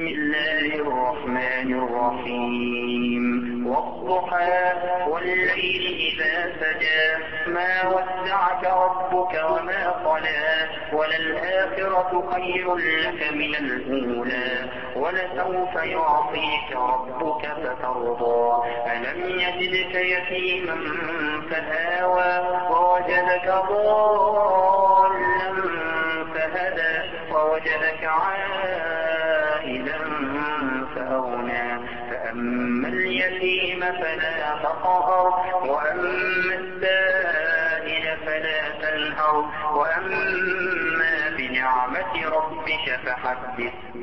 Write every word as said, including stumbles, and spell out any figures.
بسم الله الرحمن الرحيم والضحى والليل إذا سجى ما ودعك ربك وما قلى وللآخرة خير لك من الأولى ولسوف يعطيك ربك فترضى ألم يجدك يتيما فآوى ووجدك ضالا فهدى ووجدك عائلا فأغنى فأما اليتيم فلا تقهر وأما السائل فلا تنهر وأما بنعمة ربك فحدث